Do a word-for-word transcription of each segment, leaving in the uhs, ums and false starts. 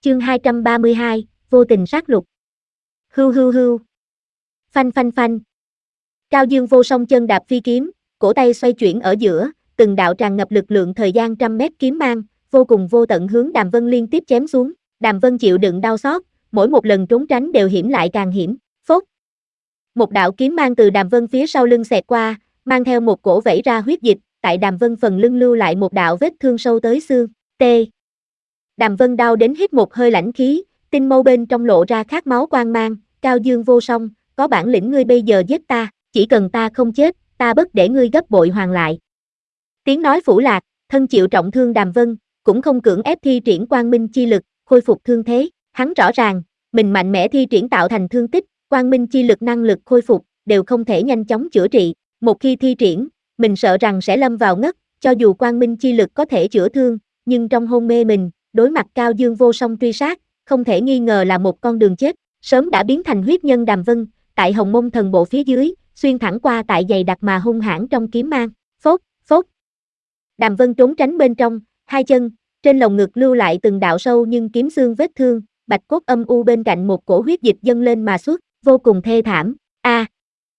Chương hai trăm ba mươi hai, vô tình sát lục. Hưu hưu hưu. Phanh phanh phanh. Cao Dương Vô Song chân đạp phi kiếm, cổ tay xoay chuyển ở giữa, từng đạo tràn ngập lực lượng thời gian trăm mét kiếm mang, vô cùng vô tận hướng Đàm Vân liên tiếp chém xuống. Đàm Vân chịu đựng đau xót, mỗi một lần trốn tránh đều hiểm lại càng hiểm. Phốt. Một đạo kiếm mang từ Đàm Vân phía sau lưng xẹt qua, mang theo một cổ vẩy ra huyết dịch, tại Đàm Vân phần lưng lưu lại một đạo vết thương sâu tới xương. T. Đàm Vân đau đến hít một hơi lãnh khí, tinh mâu bên trong lộ ra khát máu quang mang. Cao Dương Vô Song, có bản lĩnh ngươi bây giờ giết ta, chỉ cần ta không chết, ta bất để ngươi gấp bội hoàn lại. Tiếng nói phủ lạc, thân chịu trọng thương Đàm Vân, cũng không cưỡng ép thi triển quang minh chi lực, khôi phục thương thế. Hắn rõ ràng, mình mạnh mẽ thi triển tạo thành thương tích, quang minh chi lực năng lực khôi phục, đều không thể nhanh chóng chữa trị. Một khi thi triển, mình sợ rằng sẽ lâm vào ngất, cho dù quang minh chi lực có thể chữa thương, nhưng trong hôn mê mình, đối mặt Cao Dương Vô Song truy sát, không thể nghi ngờ là một con đường chết. Sớm đã biến thành huyết nhân Đàm Vân, tại Hồng Mông Thần Bộ phía dưới, xuyên thẳng qua tại giày đặc mà hung hãn trong kiếm mang. Phốt, phốt. Đàm Vân trốn tránh bên trong, hai chân, trên lồng ngực lưu lại từng đạo sâu nhưng kiếm xương vết thương, bạch cốt âm u bên cạnh một cổ huyết dịch dâng lên mà xuất, vô cùng thê thảm. A. À.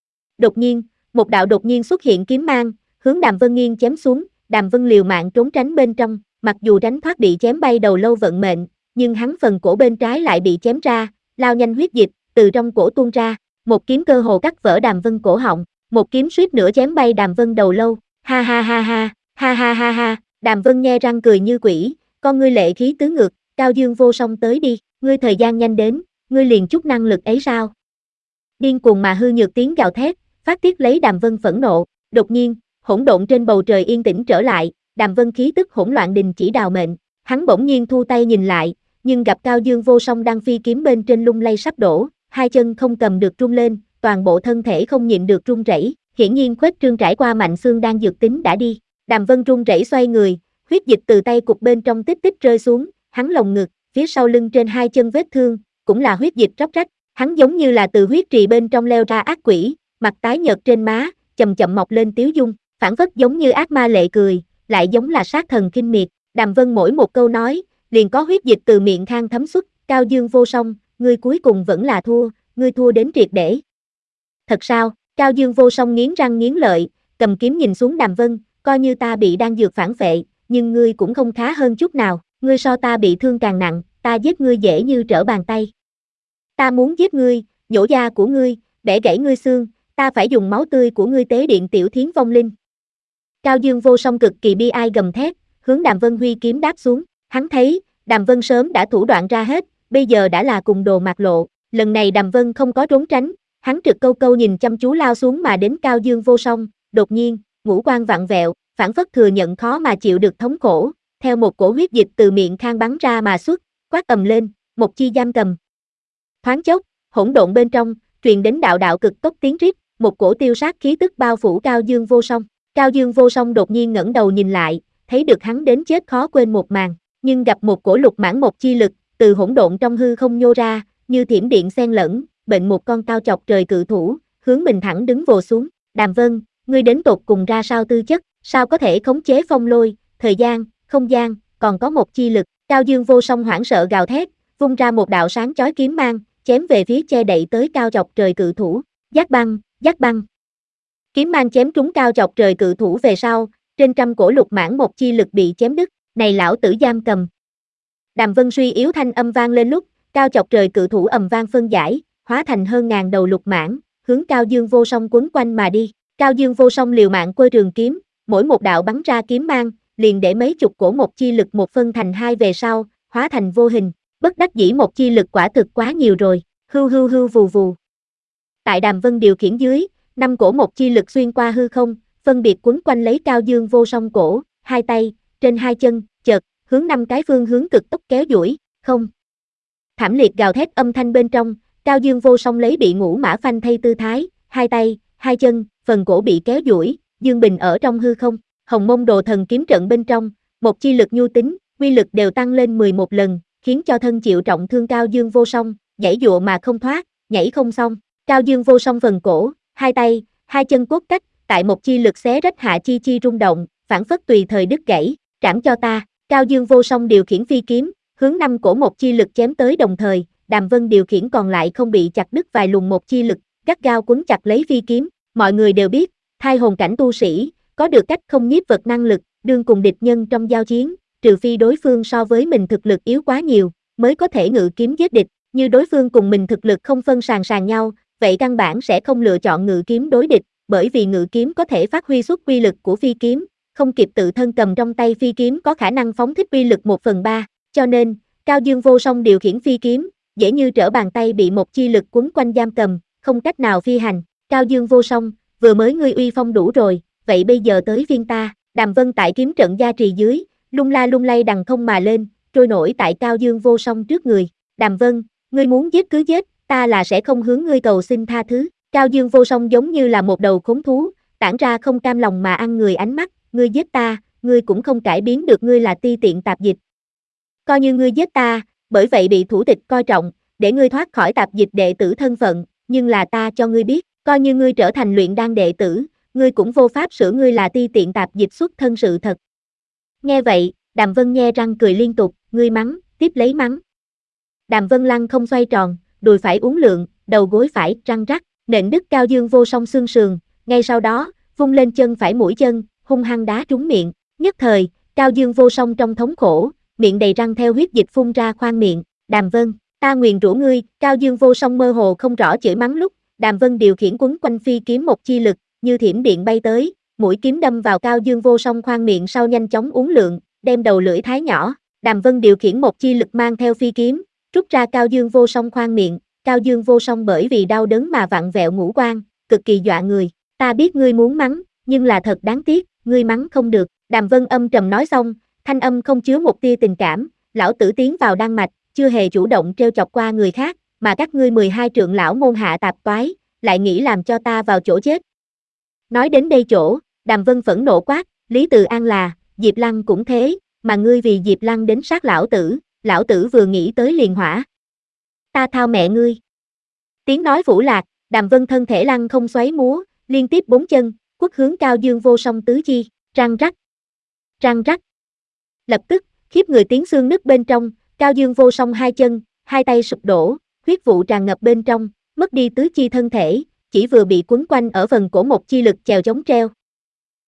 Đột nhiên, một đạo đột nhiên xuất hiện kiếm mang, hướng Đàm Vân nghiêng chém xuống. Đàm Vân liều mạng trốn tránh bên trong, mặc dù tránh thoát bị chém bay đầu lâu vận mệnh, nhưng hắn phần cổ bên trái lại bị chém ra, lao nhanh huyết dịch từ trong cổ tuôn ra, một kiếm cơ hồ cắt vỡ Đàm Vân cổ họng, một kiếm suýt nữa chém bay Đàm Vân đầu lâu. Ha ha ha ha, ha ha ha ha. Đàm Vân nhe răng cười như quỷ, con ngươi lệ khí tứ ngược. Cao Dương Vô Song tới đi, ngươi thời gian nhanh đến, ngươi liền chút năng lực ấy sao? Điên cuồng mà hư nhược tiếng gào thét, phát tiết lấy Đàm Vân phẫn nộ. Đột nhiên, hỗn độn trên bầu trời yên tĩnh trở lại, Đàm Vân khí tức hỗn loạn đình chỉ đào mệnh. Hắn bỗng nhiên thu tay nhìn lại, nhưng gặp Cao Dương Vô Song đang phi kiếm bên trên lung lay sắp đổ, hai chân không cầm được rung lên, toàn bộ thân thể không nhịn được run rẩy. Hiển nhiên khuếch trương trải qua mạnh xương đang dược tính đã đi. Đàm Vân run rẩy xoay người, huyết dịch từ tay cục bên trong tích tích rơi xuống, hắn lồng ngực, phía sau lưng trên hai chân vết thương, cũng là huyết dịch róc rách. Hắn giống như là từ huyết trì bên trong leo ra ác quỷ, mặt tái nhợt trên má, chậm chậm mọc lên tiếu dung, phảng phất giống như ác ma lệ cười, lại giống là sát thần kinh miệt. Đàm Vân mỗi một câu nói, liền có huyết dịch từ miệng khang thấm xuất. Cao Dương Vô Song, ngươi cuối cùng vẫn là thua, ngươi thua đến triệt để. Thật sao? Cao Dương Vô Song nghiến răng nghiến lợi, cầm kiếm nhìn xuống Đàm Vân, coi như ta bị đan dược phản phệ, nhưng ngươi cũng không khá hơn chút nào, ngươi so ta bị thương càng nặng, ta giết ngươi dễ như trở bàn tay. Ta muốn giết ngươi, nhổ da của ngươi, bẻ gãy ngươi xương, ta phải dùng máu tươi của ngươi tế điện tiểu thiến vong linh. Cao Dương Vô Song cực kỳ bi ai gầm thét, hướng Đàm Vân huy kiếm đáp xuống. Hắn thấy, Đàm Vân sớm đã thủ đoạn ra hết, bây giờ đã là cùng đồ mạt lộ. Lần này Đàm Vân không có trốn tránh, hắn trực câu câu nhìn chăm chú lao xuống mà đến Cao Dương Vô Song. Đột nhiên, ngũ quan vặn vẹo, phảng phất thừa nhận khó mà chịu được thống khổ, theo một cổ huyết dịch từ miệng khang bắn ra mà xuất, quát ầm lên, một chi giam cầm. Thoáng chốc, hỗn độn bên trong, truyền đến đạo đạo cực tốc tiếng rít, một cổ tiêu sát khí tức bao phủ Cao Dương Vô Song. Cao Dương Vô Song đột nhiên ngẩng đầu nhìn lại, thấy được hắn đến chết khó quên một màn, nhưng gặp một cổ lục mãn một chi lực, từ hỗn độn trong hư không nhô ra, như thiểm điện xen lẫn, bệnh một con cao chọc trời cự thủ, hướng mình thẳng đứng vồ xuống. Đàm Vân, ngươi đến tột cùng ra sao tư chất, sao có thể khống chế phong lôi, thời gian, không gian, còn có một chi lực. Cao Dương Vô Song hoảng sợ gào thét, vung ra một đạo sáng chói kiếm mang, chém về phía che đậy tới cao chọc trời cự thủ. Giác băng, giác băng. Kiếm mang chém trúng cao chọc trời cự thủ về sau, trên trăm cổ lục mãn một chi lực bị chém đứt. Này lão tử giam cầm. Đàm Vân suy yếu thanh âm vang lên lúc, cao chọc trời cự thủ ầm vang phân giải, hóa thành hơn ngàn đầu lục mãn, hướng Cao Dương Vô Song quấn quanh mà đi. Cao Dương Vô Song liều mạng quơ trường kiếm, mỗi một đạo bắn ra kiếm mang, liền để mấy chục cổ một chi lực một phân thành hai về sau, hóa thành vô hình. Bất đắc dĩ một chi lực quả thực quá nhiều rồi. Hưu hưu hưu vù vù. Tại Đàm Vân điều khiển dưới, năm cổ một chi lực xuyên qua hư không, phân biệt quấn quanh lấy Cao Dương Vô Song cổ, hai tay, trên hai chân, chợt, hướng năm cái phương hướng cực tốc kéo duỗi, không. Thảm liệt gào thét âm thanh bên trong, Cao Dương Vô Song lấy bị ngũ mã phanh thay tư thái, hai tay, hai chân, phần cổ bị kéo duỗi, dương bình ở trong hư không. Hồng Mông Đồ Thần kiếm trận bên trong, một chi lực nhu tính, quy lực đều tăng lên mười một lần, khiến cho thân chịu trọng thương Cao Dương Vô Song, nhảy dụa mà không thoát, nhảy không xong. Cao Dương Vô Song phần cổ, hai tay, hai chân cốt cách, tại một chi lực xé rách hạ chi chi rung động, phản phất tùy thời đứt gãy. Trảm cho ta. Cao Dương Vô Song điều khiển phi kiếm, hướng năm cổ một chi lực chém tới đồng thời, Đàm Vân điều khiển còn lại không bị chặt đứt vài luồng một chi lực, gắt gao quấn chặt lấy phi kiếm. Mọi người đều biết, thai hồn cảnh tu sĩ, có được cách không nhiếp vật năng lực, đương cùng địch nhân trong giao chiến, trừ phi đối phương so với mình thực lực yếu quá nhiều, mới có thể ngự kiếm giết địch, như đối phương cùng mình thực lực không phân sàn sàn nhau, vậy căn bản sẽ không lựa chọn ngự kiếm đối địch, bởi vì ngự kiếm có thể phát huy xuất uy lực của phi kiếm, không kịp tự thân cầm trong tay phi kiếm có khả năng phóng thích uy lực một phần ba, cho nên, Cao Dương Vô Song điều khiển phi kiếm, dễ như trở bàn tay bị một chi lực quấn quanh giam cầm, không cách nào phi hành. Cao Dương Vô Song, vừa mới ngươi uy phong đủ rồi, vậy bây giờ tới phiên ta. Đàm Vân tại kiếm trận gia trì dưới, lung la lung lay đằng không mà lên, trôi nổi tại Cao Dương Vô Song trước người. Đàm Vân, ngươi muốn giết cứ giết, ta là sẽ không hướng ngươi cầu xin tha thứ. Cao Dương Vô Song giống như là một đầu khốn thú, tản ra không cam lòng mà ăn người ánh mắt, ngươi giết ta, ngươi cũng không cải biến được ngươi là ti tiện tạp dịch. Coi như ngươi giết ta, bởi vậy bị thủ tịch coi trọng, để ngươi thoát khỏi tạp dịch đệ tử thân phận, nhưng là ta cho ngươi biết, coi như ngươi trở thành luyện đan đệ tử, ngươi cũng vô pháp sửa ngươi là ti tiện tạp dịch xuất thân sự thật. Nghe vậy, Đàm Vân nhe răng cười liên tục, ngươi mắng, tiếp lấy mắng. Đàm Vân lăng không xoay tròn, đùi phải uốn lượn, đầu gối phải răng rắc, nện đứt Cao Dương Vô Song xương sườn, ngay sau đó, vung lên chân phải mũi chân, hung hăng đá trúng miệng, nhất thời, Cao Dương Vô Song trong thống khổ, miệng đầy răng theo huyết dịch phun ra khoang miệng. Đàm Vân, ta nguyền rủa ngươi. Cao Dương Vô Song mơ hồ không rõ chửi mắng lúc, Đàm Vân điều khiển quấn quanh phi kiếm một chi lực, như thiểm điện bay tới, mũi kiếm đâm vào Cao Dương Vô Song khoang miệng sau nhanh chóng uốn lượn, đem đầu lưỡi thái nhỏ. Đàm Vân điều khiển một chi lực mang theo phi kiếm, rút ra Cao Dương Vô Song khoang miệng. Cao Dương Vô Song bởi vì đau đớn mà vặn vẹo ngũ quan, cực kỳ dọa người. Ta biết ngươi muốn mắng, nhưng là thật đáng tiếc, ngươi mắng không được. Đàm Vân âm trầm nói xong, thanh âm không chứa một tia tình cảm, lão tử tiến vào đan mạch, chưa hề chủ động trêu chọc qua người khác, mà các ngươi mười hai trượng lão môn hạ tạp toái, lại nghĩ làm cho ta vào chỗ chết. Nói đến đây chỗ, Đàm Vân phẫn nộ quát, Lý Từ An là, Diệp Lăng cũng thế, mà ngươi vì Diệp Lăng đến sát lão tử, lão tử vừa nghĩ tới liền hỏa. Ta thao mẹ ngươi. Tiếng nói vũ lạc, Đàm Vân thân thể lăng không xoáy múa, liên tiếp bốn chân, quất hướng Cao Dương Vô Song tứ chi, răng rắc, răng rắc. Lập tức, khiếp người tiếng xương nứt bên trong, Cao Dương Vô Song hai chân, hai tay sụp đổ, huyết vụ tràn ngập bên trong, mất đi tứ chi thân thể, chỉ vừa bị quấn quanh ở phần cổ một chi lực chèo chống treo.